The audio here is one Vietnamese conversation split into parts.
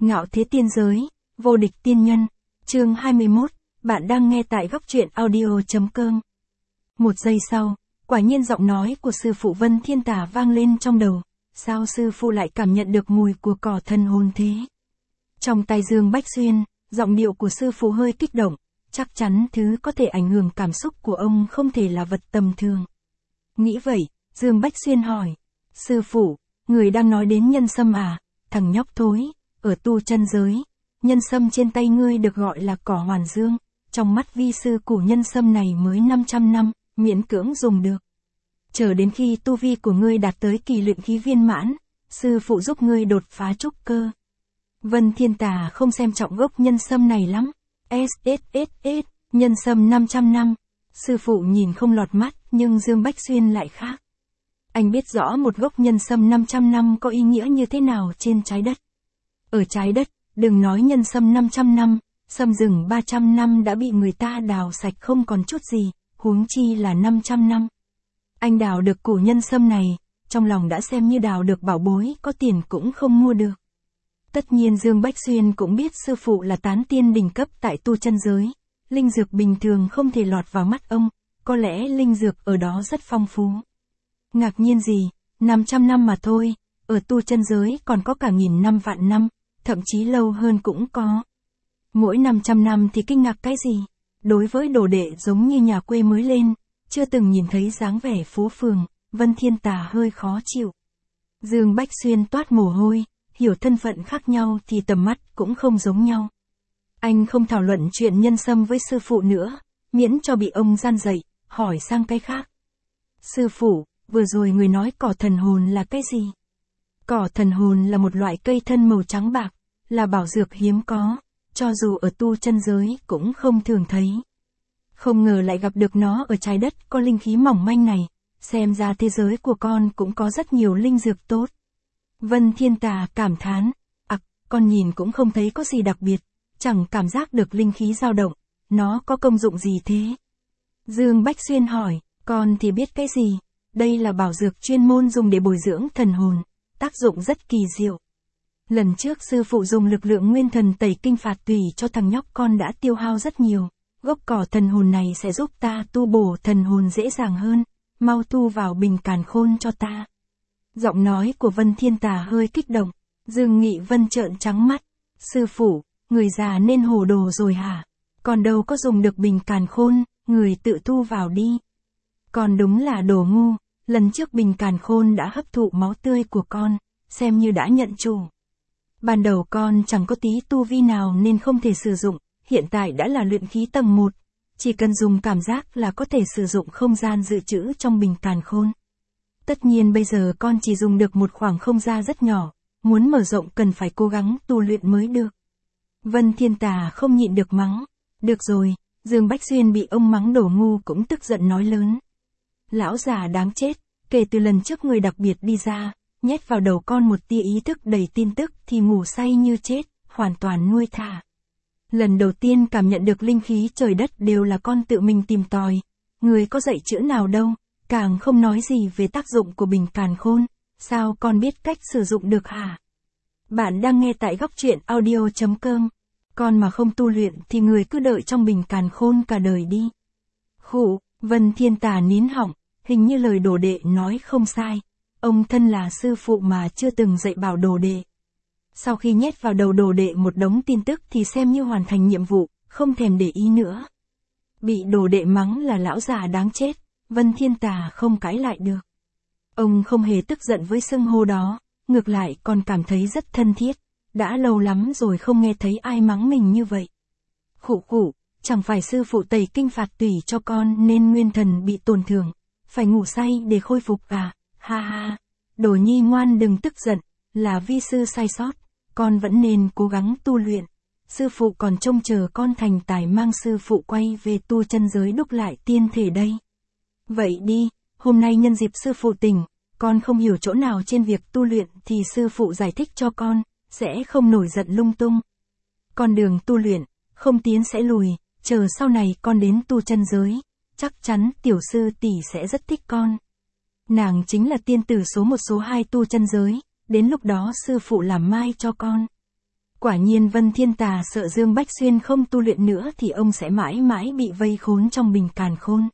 Ngạo thế tiên giới, vô địch tiên nhân, chương 21, bạn đang nghe tại góc truyện audio.com. Một giây sau, quả nhiên giọng nói của sư phụ Vân Thiên Tà vang lên trong đầu, sao sư phụ lại cảm nhận được mùi của cỏ thần hồn thế? Trong tay Dương Bách Xuyên, giọng điệu của sư phụ hơi kích động, chắc chắn thứ có thể ảnh hưởng cảm xúc của ông không thể là vật tầm thường. Nghĩ vậy, Dương Bách Xuyên hỏi, sư phụ, người đang nói đến nhân sâm à, thằng nhóc thối, ở tu chân giới, nhân sâm trên tay ngươi được gọi là cỏ hoàn dương, trong mắt vi sư củ nhân sâm này mới 500 năm, miễn cưỡng dùng được. Chờ đến khi tu vi của ngươi đạt tới kỳ luyện khí viên mãn, sư phụ giúp ngươi đột phá trúc cơ. Vân Thiên Tà không xem trọng gốc nhân sâm này lắm. SSSS, nhân sâm 500 năm. Sư phụ nhìn không lọt mắt, nhưng Dương Bách Xuyên lại khác. Anh biết rõ một gốc nhân sâm 500 năm có ý nghĩa như thế nào trên trái đất. Ở trái đất, đừng nói nhân sâm 500 năm, sâm rừng 300 năm đã bị người ta đào sạch không còn chút gì, huống chi là 500 năm. Anh đào được củ nhân sâm này, trong lòng đã xem như đào được bảo bối, có tiền cũng không mua được. Tất nhiên Dương Bách Xuyên cũng biết sư phụ là tán tiên đỉnh cấp tại tu chân giới, linh dược bình thường không thể lọt vào mắt ông, có lẽ linh dược ở đó rất phong phú. Ngạc nhiên gì, 500 năm mà thôi, ở tu chân giới còn có cả 1000 năm vạn năm, thậm chí lâu hơn cũng có. Mỗi 500 năm thì kinh ngạc cái gì? Đối với đồ đệ giống như nhà quê mới lên, chưa từng nhìn thấy dáng vẻ phố phường, Vân Thiên Tà hơi khó chịu. Dương Bách Xuyên toát mồ hôi, hiểu thân phận khác nhau thì tầm mắt cũng không giống nhau. Anh không thảo luận chuyện nhân sâm với sư phụ nữa, miễn cho bị ông gian dạy, hỏi sang cái khác. Sư phụ, vừa rồi người nói cỏ thần hồn là cái gì? Cỏ thần hồn là một loại cây thân màu trắng bạc, là bảo dược hiếm có, cho dù ở tu chân giới cũng không thường thấy. Không ngờ lại gặp được nó ở trái đất có linh khí mỏng manh này, xem ra thế giới của con cũng có rất nhiều linh dược tốt. Vân Thiên Tà cảm thán, con nhìn cũng không thấy có gì đặc biệt, chẳng cảm giác được linh khí dao động, nó có công dụng gì thế? Dương Bách Xuyên hỏi, con thì biết cái gì? Đây là bảo dược chuyên môn dùng để bồi dưỡng thần hồn, tác dụng rất kỳ diệu. Lần trước sư phụ dùng lực lượng nguyên thần tẩy kinh phạt tùy cho thằng nhóc con đã tiêu hao rất nhiều, gốc cỏ thần hồn này sẽ giúp ta tu bổ thần hồn dễ dàng hơn, mau thu vào bình càn khôn cho ta. Giọng nói của Vân Thiên Tà hơi kích động, Dương Nghị Vân trợn trắng mắt, sư phụ, người già nên hồ đồ rồi hả? Còn đâu có dùng được bình càn khôn, người tự thu vào đi. Con đúng là đồ ngu, lần trước bình càn khôn đã hấp thụ máu tươi của con, xem như đã nhận chủ. Ban đầu con chẳng có tí tu vi nào nên không thể sử dụng, hiện tại đã là luyện khí tầng 1, chỉ cần dùng cảm giác là có thể sử dụng không gian dự trữ trong bình càn khôn. Tất nhiên bây giờ con chỉ dùng được một khoảng không gian rất nhỏ, muốn mở rộng cần phải cố gắng tu luyện mới được. Vân Thiên Tà không nhịn được mắng, được rồi, Dương Bách Xuyên bị ông mắng đổ ngu cũng tức giận nói lớn. Lão già đáng chết, kể từ lần trước người đặc biệt đi ra, nhét vào đầu con một tia ý thức đầy tin tức thì ngủ say như chết, hoàn toàn nuôi thả. Lần đầu tiên cảm nhận được linh khí trời đất đều là con tự mình tìm tòi, người có dạy chữ nào đâu, càng không nói gì về tác dụng của bình càn khôn, sao con biết cách sử dụng được hả? Bạn đang nghe tại góc truyện audio.com, con mà không tu luyện thì người cứ đợi trong bình càn khôn cả đời đi. Khụ, Vân Thiên Tà nín họng, hình như lời đồ đệ nói không sai, ông thân là sư phụ mà chưa từng dạy bảo đồ đệ. Sau khi nhét vào đầu đồ đệ một đống tin tức thì xem như hoàn thành nhiệm vụ, không thèm để ý nữa. Bị đồ đệ mắng là lão già đáng chết, Vân Thiên Tà không cãi lại được. Ông không hề tức giận với xưng hô đó, ngược lại còn cảm thấy rất thân thiết, đã lâu lắm rồi không nghe thấy ai mắng mình như vậy. Khụ, chẳng phải sư phụ tẩy kinh phạt tùy cho con nên nguyên thần bị tổn thương, phải ngủ say để khôi phục à, ha ha, đồ nhi ngoan đừng tức giận, là vi sư sai sót, con vẫn nên cố gắng tu luyện, sư phụ còn trông chờ con thành tài mang sư phụ quay về tu chân giới đúc lại tiên thể đây. Vậy đi, hôm nay nhân dịp sư phụ tỉnh, con không hiểu chỗ nào trên việc tu luyện thì sư phụ giải thích cho con, sẽ không nổi giận lung tung. Con đường tu luyện, không tiến sẽ lùi, chờ sau này con đến tu chân giới, chắc chắn tiểu sư tỷ sẽ rất thích con. Nàng chính là tiên tử số 1 số 2 tu chân giới, đến lúc đó sư phụ làm mai cho con. Quả nhiên Vân Thiên Tà sợ Dương Bách Xuyên không tu luyện nữa thì ông sẽ mãi mãi bị vây khốn trong bình càn khôn.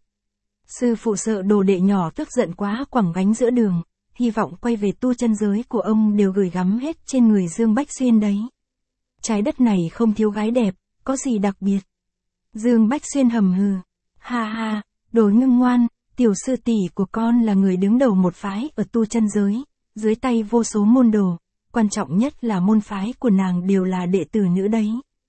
Sư phụ sợ đồ đệ nhỏ tức giận quá quẳng gánh giữa đường, hy vọng quay về tu chân giới của ông đều gửi gắm hết trên người Dương Bách Xuyên đấy. Trái đất này không thiếu gái đẹp, có gì đặc biệt. Dương Bách Xuyên hầm hừ. Ha ha, đồ ngưng ngoan, tiểu sư tỷ của con là người đứng đầu một phái ở tu chân giới, dưới tay vô số môn đồ, quan trọng nhất là môn phái của nàng đều là đệ tử nữ đấy.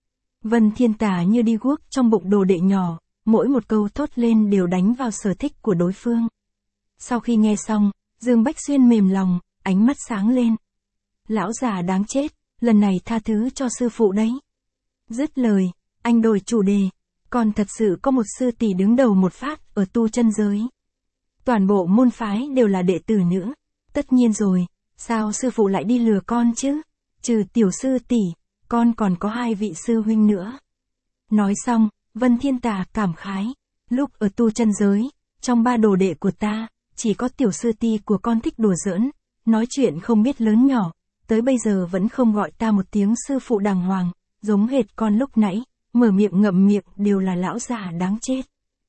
Vân Thiên Tà như đi guốc trong bụng đồ đệ nhỏ, mỗi một câu thốt lên đều đánh vào sở thích của đối phương. Sau khi nghe xong, Dương Bách Xuyên mềm lòng, ánh mắt sáng lên. Lão già đáng chết, lần này tha thứ cho sư phụ đấy. Dứt lời, anh đổi chủ đề. Còn thật sự có một sư tỷ đứng đầu một phát ở tu chân giới. Toàn bộ môn phái đều là đệ tử nữ. Tất nhiên rồi, sao sư phụ lại đi lừa con chứ? Trừ tiểu sư tỷ, con còn có 2 vị sư huynh nữa. Nói xong, Vân Thiên Tà cảm khái. Lúc ở tu chân giới, trong 3 đồ đệ của ta, chỉ có tiểu sư tỷ của con thích đùa giỡn, nói chuyện không biết lớn nhỏ, tới bây giờ vẫn không gọi ta một tiếng sư phụ đàng hoàng, giống hệt con lúc nãy. Mở miệng ngậm miệng đều là lão già đáng chết.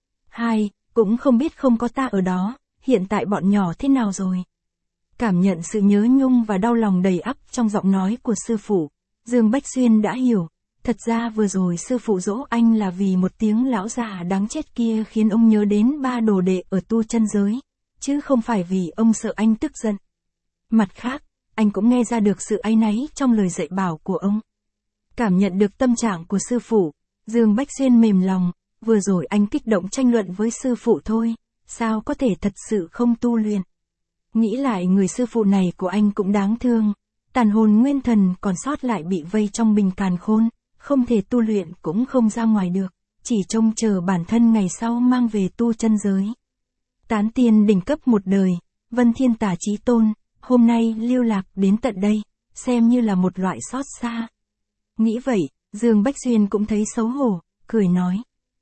2, cũng không biết không có ta ở đó, hiện tại bọn nhỏ thế nào rồi. Cảm nhận sự nhớ nhung và đau lòng đầy ắp trong giọng nói của sư phụ, Dương Bách Xuyên đã hiểu, thật ra vừa rồi sư phụ dỗ anh là vì một tiếng lão già đáng chết kia khiến ông nhớ đến 3 đồ đệ ở tu chân giới, chứ không phải vì ông sợ anh tức giận. Mặt khác, anh cũng nghe ra được sự áy náy trong lời dạy bảo của ông. Cảm nhận được tâm trạng của sư phụ, Dương Bách Xuyên mềm lòng, vừa rồi anh kích động tranh luận với sư phụ thôi, sao có thể thật sự không tu luyện. Nghĩ lại người sư phụ này của anh cũng đáng thương, tàn hồn nguyên thần còn sót lại bị vây trong bình càn khôn, không thể tu luyện cũng không ra ngoài được, chỉ trông chờ bản thân ngày sau mang về tu chân giới. Tán tiên đỉnh cấp một đời, Vân Thiên Tà chí tôn, hôm nay lưu lạc đến tận đây, xem như là một loại xót xa. Nghĩ vậy, Dương Bách Xuyên cũng thấy xấu hổ, cười nói.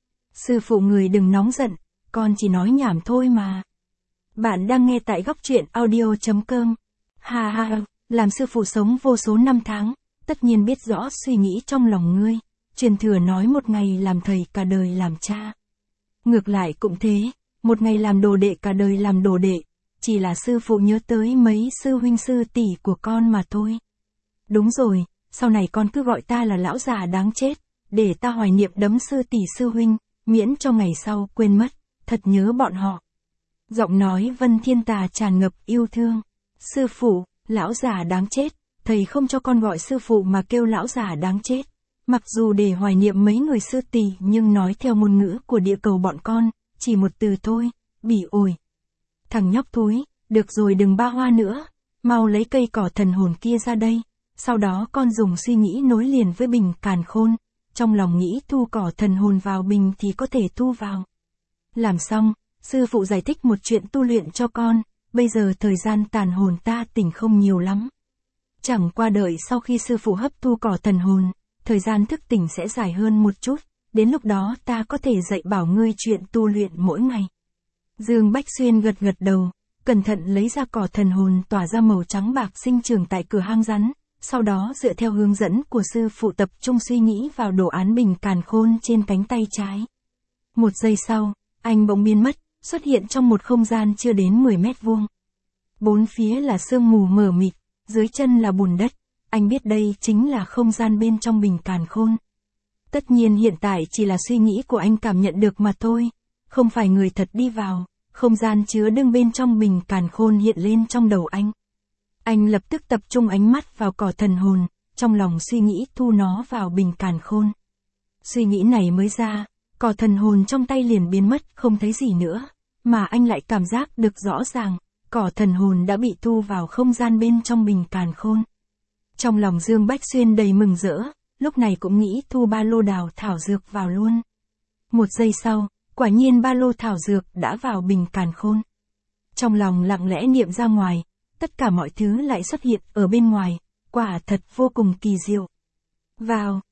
Sư phụ người đừng nóng giận, con chỉ nói nhảm thôi mà. Bạn đang nghe tại góc truyện audio.com. Ha ha, làm sư phụ sống vô số năm tháng, tất nhiên biết rõ suy nghĩ trong lòng ngươi, truyền thừa nói một ngày làm thầy cả đời làm cha. Ngược lại cũng thế, một ngày làm đồ đệ cả đời làm đồ đệ, chỉ là sư phụ nhớ tới mấy sư huynh sư tỷ của con mà thôi. Đúng rồi. Sau này con cứ gọi ta là lão già đáng chết, để ta hoài niệm đấm sư tỷ sư huynh, miễn cho ngày sau quên mất, thật nhớ bọn họ. Giọng nói Vân Thiên Tà tràn ngập yêu thương. Sư phụ, lão già đáng chết, thầy không cho con gọi sư phụ mà kêu lão già đáng chết. Mặc dù để hoài niệm mấy người sư tỷ nhưng nói theo ngôn ngữ của địa cầu bọn con, chỉ một từ thôi, bỉ ổi. Thằng nhóc thúi, được rồi đừng ba hoa nữa, mau lấy cây cỏ thần hồn kia ra đây. Sau đó con dùng suy nghĩ nối liền với bình càn khôn, trong lòng nghĩ thu cỏ thần hồn vào bình thì có thể thu vào. Làm xong, sư phụ giải thích một chuyện tu luyện cho con, bây giờ thời gian tàn hồn ta tỉnh không nhiều lắm. Chẳng qua đợi sau khi sư phụ hấp thu cỏ thần hồn, thời gian thức tỉnh sẽ dài hơn một chút, đến lúc đó ta có thể dạy bảo ngươi chuyện tu luyện mỗi ngày. Dương Bách Xuyên gật gật đầu, cẩn thận lấy ra cỏ thần hồn tỏa ra màu trắng bạc sinh trưởng tại cửa hang rắn. Sau đó dựa theo hướng dẫn của sư phụ tập trung suy nghĩ vào đồ án bình càn khôn trên cánh tay trái. Một giây sau, anh bỗng biến mất, xuất hiện trong một không gian chưa đến 10 mét vuông. Bốn phía là sương mù mờ mịt, dưới chân là bùn đất, anh biết đây chính là không gian bên trong bình càn khôn. Tất nhiên hiện tại chỉ là suy nghĩ của anh cảm nhận được mà thôi, không phải người thật đi vào, không gian chứa đựng bên trong bình càn khôn hiện lên trong đầu anh. Anh lập tức tập trung ánh mắt vào cỏ thần hồn, trong lòng suy nghĩ thu nó vào bình càn khôn. Suy nghĩ này mới ra, cỏ thần hồn trong tay liền biến mất không thấy gì nữa, mà anh lại cảm giác được rõ ràng, cỏ thần hồn đã bị thu vào không gian bên trong bình càn khôn. Trong lòng Dương Bách Xuyên đầy mừng rỡ, lúc này cũng nghĩ thu ba lô đào thảo dược vào luôn. Một giây sau, quả nhiên ba lô thảo dược đã vào bình càn khôn. Trong lòng lặng lẽ niệm ra ngoài, tất cả mọi thứ lại xuất hiện ở bên ngoài, quả thật vô cùng kỳ diệu. Vào,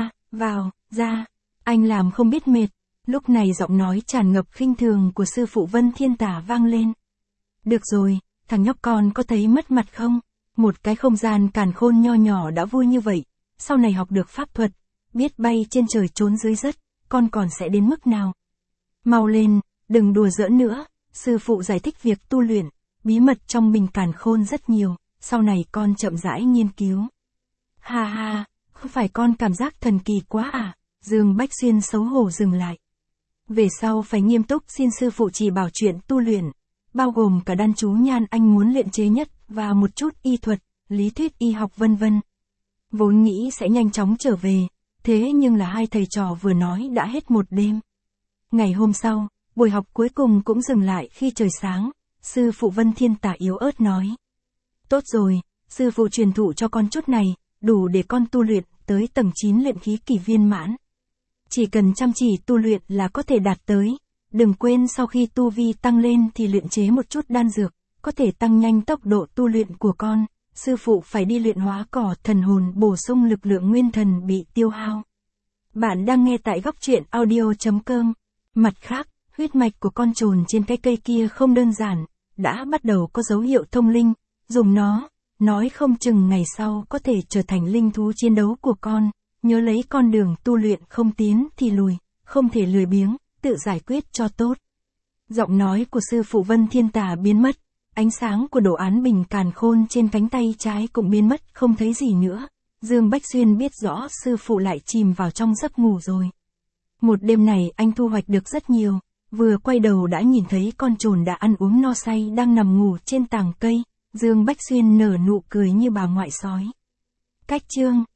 ra, anh làm không biết mệt, lúc này giọng nói tràn ngập khinh thường của sư phụ Vân Thiên Tà vang lên. Được rồi, thằng nhóc con có thấy mất mặt không? Một cái không gian càn khôn nho nhỏ đã vui như vậy, sau này học được pháp thuật, biết bay trên trời trốn dưới đất, con còn sẽ đến mức nào? Mau lên, đừng đùa giỡn nữa, sư phụ giải thích việc tu luyện, bí mật trong mình càn khôn rất nhiều, sau này con chậm rãi nghiên cứu. Ha ha, không phải con cảm giác thần kỳ quá à? Dương Bách Xuyên xấu hổ dừng lại. Về sau phải nghiêm túc xin sư phụ chỉ bảo chuyện tu luyện, bao gồm cả đan chú nhan anh muốn luyện chế nhất và một chút y thuật, lý thuyết y học vân vân. Vốn nghĩ sẽ nhanh chóng trở về, thế nhưng là hai thầy trò vừa nói đã hết một đêm. Ngày hôm sau, buổi học cuối cùng cũng dừng lại khi trời sáng, sư phụ Vân Thiên Tà yếu ớt nói. Tốt rồi, sư phụ truyền thụ cho con chút này, đủ để con tu luyện tới tầng 9 luyện khí kỳ viên mãn. Chỉ cần chăm chỉ tu luyện là có thể đạt tới, đừng quên sau khi tu vi tăng lên thì luyện chế một chút đan dược, có thể tăng nhanh tốc độ tu luyện của con. Sư phụ phải đi luyện hóa cỏ thần hồn bổ sung lực lượng nguyên thần bị tiêu hao. Bạn đang nghe tại góc truyện audio.com. Mặt khác, huyết mạch của con trồn trên cái cây kia không đơn giản, đã bắt đầu có dấu hiệu thông linh, dùng nó, nói không chừng ngày sau có thể trở thành linh thú chiến đấu của con, nhớ lấy con đường tu luyện không tiến thì lùi, không thể lười biếng, tự giải quyết cho tốt. Giọng nói của sư phụ Vân Thiên Tà biến mất, ánh sáng của đồ án bình càn khôn trên cánh tay trái cũng biến mất không thấy gì nữa. Dương Bách Xuyên biết rõ sư phụ lại chìm vào trong giấc ngủ rồi. Một đêm này anh thu hoạch được rất nhiều, vừa quay đầu đã nhìn thấy con trồn đã ăn uống no say đang nằm ngủ trên tàng cây. Dương Bách Xuyên nở nụ cười như bà ngoại sói. Cách chương